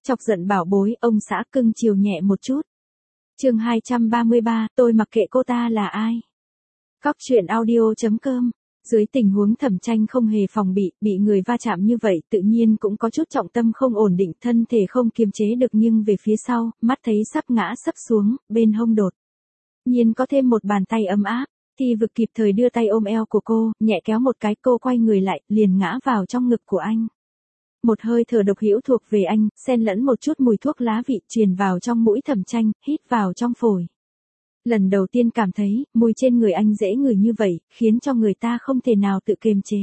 Chọc giận bảo bối, ông xã cưng chiều nhẹ một chút. Chương 233, tôi mặc kệ cô ta là ai. Cóc truyện audio.com. Dưới tình huống Thẩm Tranh không hề phòng bị người va chạm như vậy, tự nhiên cũng có chút trọng tâm không ổn định, thân thể không kiềm chế được nghiêng về phía sau, mắt thấy sắp ngã sấp xuống, bên hông đột nhiên có thêm một bàn tay ấm áp. Thi Vực kịp thời đưa tay ôm eo của cô, nhẹ kéo một cái, cô quay người lại, liền ngã vào trong ngực của anh. Một hơi thở độc hữu thuộc về anh, xen lẫn một chút mùi thuốc lá vị truyền vào trong mũi Thẩm Tranh, hít vào trong phổi. Lần đầu tiên cảm thấy, mùi trên người anh dễ ngửi như vậy, khiến cho người ta không thể nào tự kiềm chế.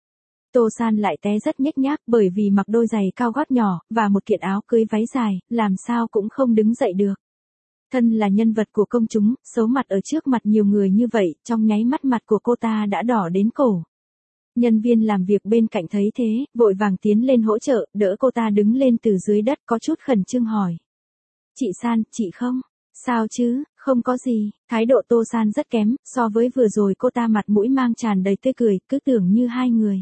Tô San lại té rất nhếch nhác bởi vì mặc đôi giày cao gót nhỏ, và một kiện áo cưới váy dài, làm sao cũng không đứng dậy được. Thân là nhân vật của công chúng, xấu mặt ở trước mặt nhiều người như vậy, trong nháy mắt mặt của cô ta đã đỏ đến cổ. Nhân viên làm việc bên cạnh thấy thế, vội vàng tiến lên hỗ trợ, đỡ cô ta đứng lên từ dưới đất, có chút khẩn trương hỏi. Chị San, chị không? Sao chứ, không có gì. Thái độ Tô San rất kém, so với vừa rồi cô ta mặt mũi mang tràn đầy tươi cười, cứ tưởng như hai người.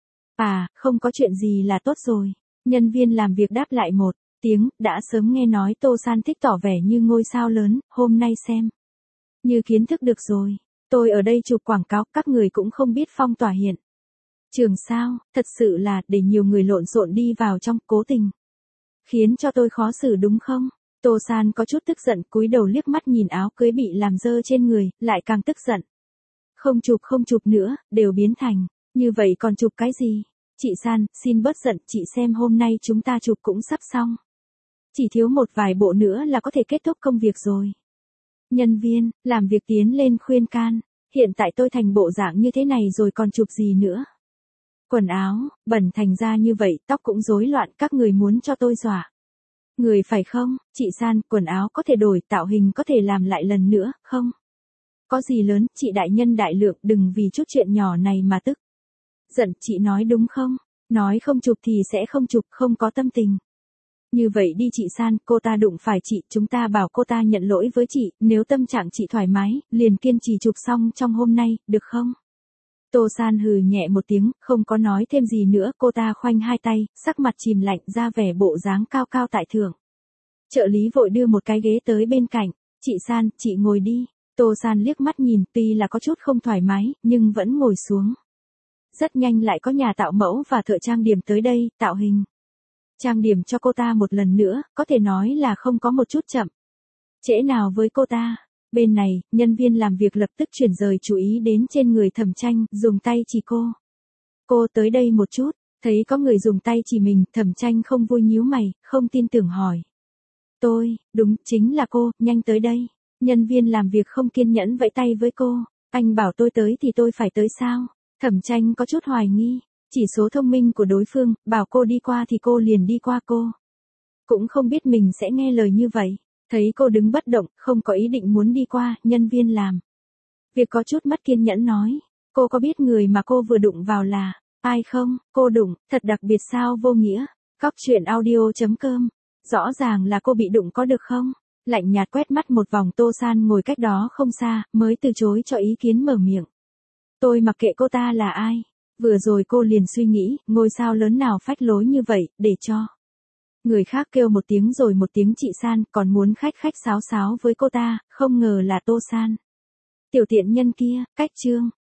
À, không có chuyện gì là tốt rồi. Nhân viên làm việc đáp lại một tiếng, đã sớm nghe nói Tô San thích tỏ vẻ như ngôi sao lớn, hôm nay xem. Như kiến thức được rồi. Tôi ở đây chụp quảng cáo, các người cũng không biết phong tỏa hiện trường sao, thật sự là, để nhiều người lộn xộn đi vào trong, cố tình khiến cho tôi khó xử đúng không? Tô San có chút tức giận, cúi đầu liếc mắt nhìn áo cưới bị làm dơ trên người, lại càng tức giận. Không chụp nữa, đều biến thành như vậy còn chụp cái gì? Chị San, xin bớt giận, chị xem hôm nay chúng ta chụp cũng sắp xong. Chỉ thiếu một vài bộ nữa là có thể kết thúc công việc rồi. Nhân viên làm việc tiến lên khuyên can, hiện tại tôi thành bộ dạng như thế này rồi còn chụp gì nữa? Quần áo bẩn thành ra như vậy, tóc cũng rối loạn, các người muốn cho tôi dọa người phải không? Chị San, quần áo có thể đổi, tạo hình có thể làm lại lần nữa, không? Có gì lớn, chị đại nhân đại lượng, đừng vì chút chuyện nhỏ này mà tức giận, chị nói đúng không? Nói không chụp thì sẽ không chụp, không có tâm tình. Như vậy đi chị San, cô ta đụng phải chị, chúng ta bảo cô ta nhận lỗi với chị, nếu tâm trạng chị thoải mái, liền kiên trì chụp xong trong hôm nay, được không? Tô San hừ nhẹ một tiếng, không có nói thêm gì nữa, cô ta khoanh hai tay, sắc mặt chìm lạnh ra vẻ bộ dáng cao cao tại thượng. Trợ lý vội đưa một cái ghế tới bên cạnh, chị San, chị ngồi đi. Tô San liếc mắt nhìn, tuy là có chút không thoải mái, nhưng vẫn ngồi xuống. Rất nhanh lại có nhà tạo mẫu và thợ trang điểm tới đây, tạo hình. Trang điểm cho cô ta một lần nữa, có thể nói là không có một chút chậm trễ nào với cô ta. Bên này, nhân viên làm việc lập tức chuyển rời chú ý đến trên người Thẩm Tranh, dùng tay chỉ cô. Cô tới đây một chút, thấy có người dùng tay chỉ mình, Thẩm Tranh không vui nhíu mày, không tin tưởng hỏi. Tôi, đúng, chính là cô, nhanh tới đây. Nhân viên làm việc không kiên nhẫn vẫy tay với cô. Anh bảo tôi tới thì tôi phải tới sao? Thẩm Tranh có chút hoài nghi. Chỉ số thông minh của đối phương, bảo cô đi qua thì cô liền đi qua cô. Cũng không biết mình sẽ nghe lời như vậy. Thấy cô đứng bất động, không có ý định muốn đi qua, nhân viên làm việc có chút mất kiên nhẫn nói. Cô có biết người mà cô vừa đụng vào là ai không? Cô đụng, thật đặc biệt sao vô nghĩa. Cóc truyện audio.com. Rõ ràng là cô bị đụng có được không? Lạnh nhạt quét mắt một vòng, Tô San ngồi cách đó không xa, mới từ chối cho ý kiến mở miệng. Tôi mặc kệ cô ta là ai. Vừa rồi cô liền suy nghĩ, ngôi sao lớn nào phách lối như vậy, để cho người khác kêu một tiếng rồi một tiếng chị San, còn muốn khách khách sáo sáo với cô ta, không ngờ là Tô San. Tiểu tiện nhân kia, cách chương.